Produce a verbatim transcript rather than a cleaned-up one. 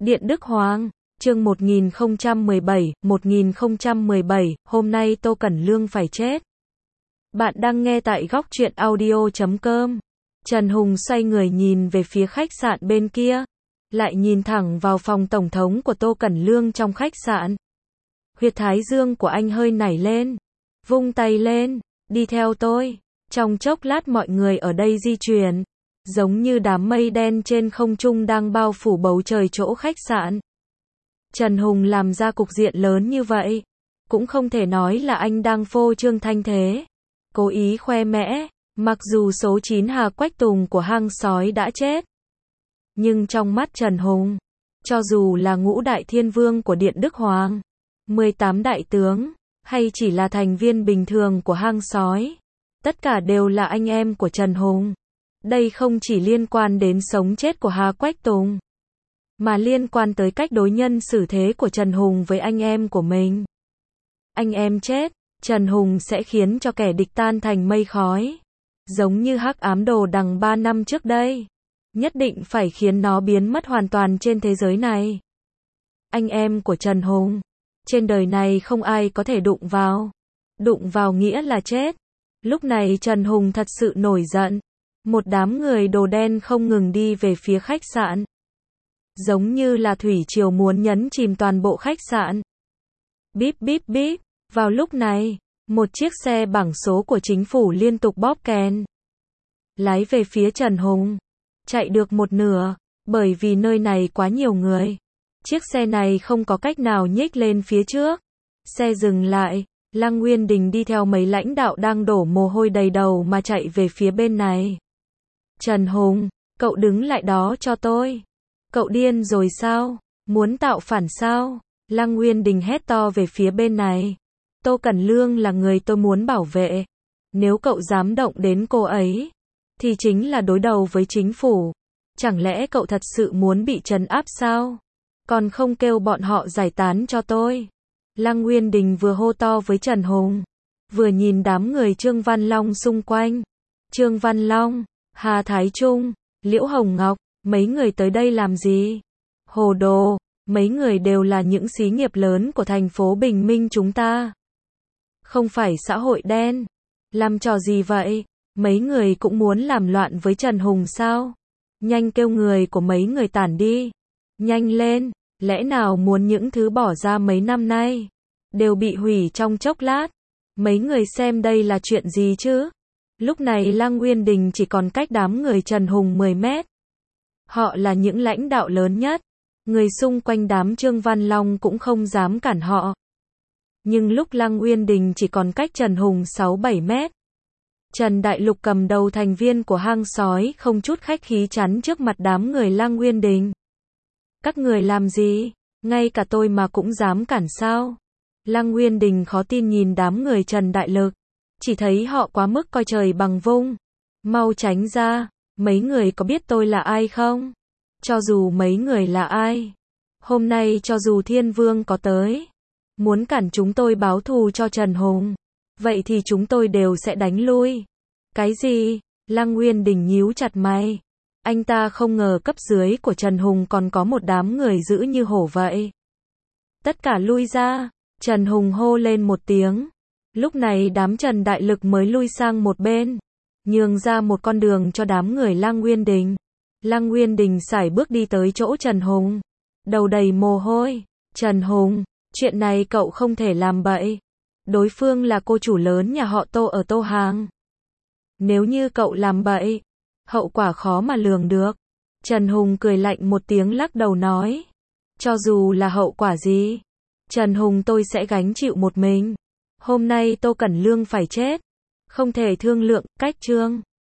Điện Đức Hoàng, chương một nghìn không trăm mười bảy, một nghìn không trăm mười bảy, hôm nay Tô Cẩn Lương phải chết. Bạn đang nghe tại góc truyện audio chấm com. Trần Hùng xoay người nhìn về phía khách sạn bên kia, lại nhìn thẳng vào phòng tổng thống của Tô Cẩn Lương trong khách sạn. Huyệt thái dương của anh hơi nảy lên, vung tay lên, đi theo tôi. Trong chốc lát mọi người ở đây di chuyển, giống như đám mây đen trên không trung đang bao phủ bầu trời chỗ khách sạn. Trần Hùng làm ra cục diện lớn như vậy, cũng không thể nói là anh đang phô trương thanh thế, cố ý khoe mẽ, mặc dù số chín Hà Quách Tùng của hang sói đã chết. Nhưng trong mắt Trần Hùng, cho dù là ngũ đại thiên vương của Điện Đức Hoàng, mười tám đại tướng, hay chỉ là thành viên bình thường của hang sói, tất cả đều là anh em của Trần Hùng. Đây không chỉ liên quan đến sống chết của Hà Quách Tùng, mà liên quan tới cách đối nhân xử thế của Trần Hùng với anh em của mình. Anh em chết, Trần Hùng sẽ khiến cho kẻ địch tan thành mây khói. Giống như hắc ám đồ đằng ba năm trước đây. Nhất định phải khiến nó biến mất hoàn toàn trên thế giới này. Anh em của Trần Hùng, trên đời này không ai có thể đụng vào. Đụng vào nghĩa là chết. Lúc này Trần Hùng thật sự nổi giận. Một đám người đồ đen không ngừng đi về phía khách sạn. Giống như là thủy triều muốn nhấn chìm toàn bộ khách sạn. Bíp bíp bíp. Vào lúc này, một chiếc xe bảng số của chính phủ liên tục bóp kèn. Lái về phía Trần Hùng. Chạy được một nửa, bởi vì nơi này quá nhiều người. Chiếc xe này không có cách nào nhích lên phía trước. Xe dừng lại, Lăng Nguyên Đình đi theo mấy lãnh đạo đang đổ mồ hôi đầy đầu mà chạy về phía bên này. Trần Hùng, cậu đứng lại đó cho tôi. Cậu điên rồi sao? Muốn tạo phản sao? Lăng Nguyên Đình hét to về phía bên này. Tô Cẩn Lương là người tôi muốn bảo vệ. Nếu cậu dám động đến cô ấy, thì chính là đối đầu với chính phủ. Chẳng lẽ cậu thật sự muốn bị trấn áp sao? Còn không kêu bọn họ giải tán cho tôi. Lăng Nguyên Đình vừa hô to với Trần Hùng, vừa nhìn đám người Trương Văn Long xung quanh. Trương Văn Long, Hà Thái Trung, Liễu Hồng Ngọc, mấy người tới đây làm gì? Hồ đồ, mấy người đều là những xí nghiệp lớn của thành phố Bình Minh chúng ta. Không phải xã hội đen. Làm trò gì vậy? Mấy người cũng muốn làm loạn với Trần Hùng sao? Nhanh kêu người của mấy người tản đi. Nhanh lên, lẽ nào muốn những thứ bỏ ra mấy năm nay đều bị hủy trong chốc lát? Mấy người xem đây là chuyện gì chứ? Lúc này Lăng Nguyên Đình chỉ còn cách đám người Trần Hùng mười mét. Họ là những lãnh đạo lớn nhất. Người xung quanh đám Trương Văn Long cũng không dám cản họ. Nhưng lúc Lăng Nguyên Đình chỉ còn cách Trần Hùng sáu bảy mét. Trần Đại Lục cầm đầu thành viên của hang sói không chút khách khí chắn trước mặt đám người Lăng Nguyên Đình. Các người làm gì? Ngay cả tôi mà cũng dám cản sao? Lăng Nguyên Đình khó tin nhìn đám người Trần Đại Lực. Chỉ thấy họ quá mức coi trời bằng vung. Mau tránh ra, mấy người có biết tôi là ai không? Cho dù mấy người là ai, hôm nay cho dù Thiên Vương có tới, muốn cản chúng tôi báo thù cho Trần Hùng, vậy thì chúng tôi đều sẽ đánh lui. Cái gì? Lăng Nguyên Đình nhíu chặt mày. Anh ta không ngờ cấp dưới của Trần Hùng còn có một đám người dữ như hổ vậy. Tất cả lui ra. Trần Hùng hô lên một tiếng. Lúc này đám Trần Đại Lực mới lui sang một bên, nhường ra một con đường cho đám người Lăng Nguyên Đình. Lăng Nguyên Đình sải bước đi tới chỗ Trần Hùng, đầu đầy mồ hôi. Trần Hùng, chuyện này cậu không thể làm bậy. Đối phương là cô chủ lớn nhà họ Tô ở Tô Hàng. Nếu như cậu làm bậy, hậu quả khó mà lường được. Trần Hùng cười lạnh một tiếng lắc đầu nói. Cho dù là hậu quả gì, Trần Hùng tôi sẽ gánh chịu một mình. Hôm nay Tô Cẩn Lương phải chết. Không thể thương lượng, cách trương.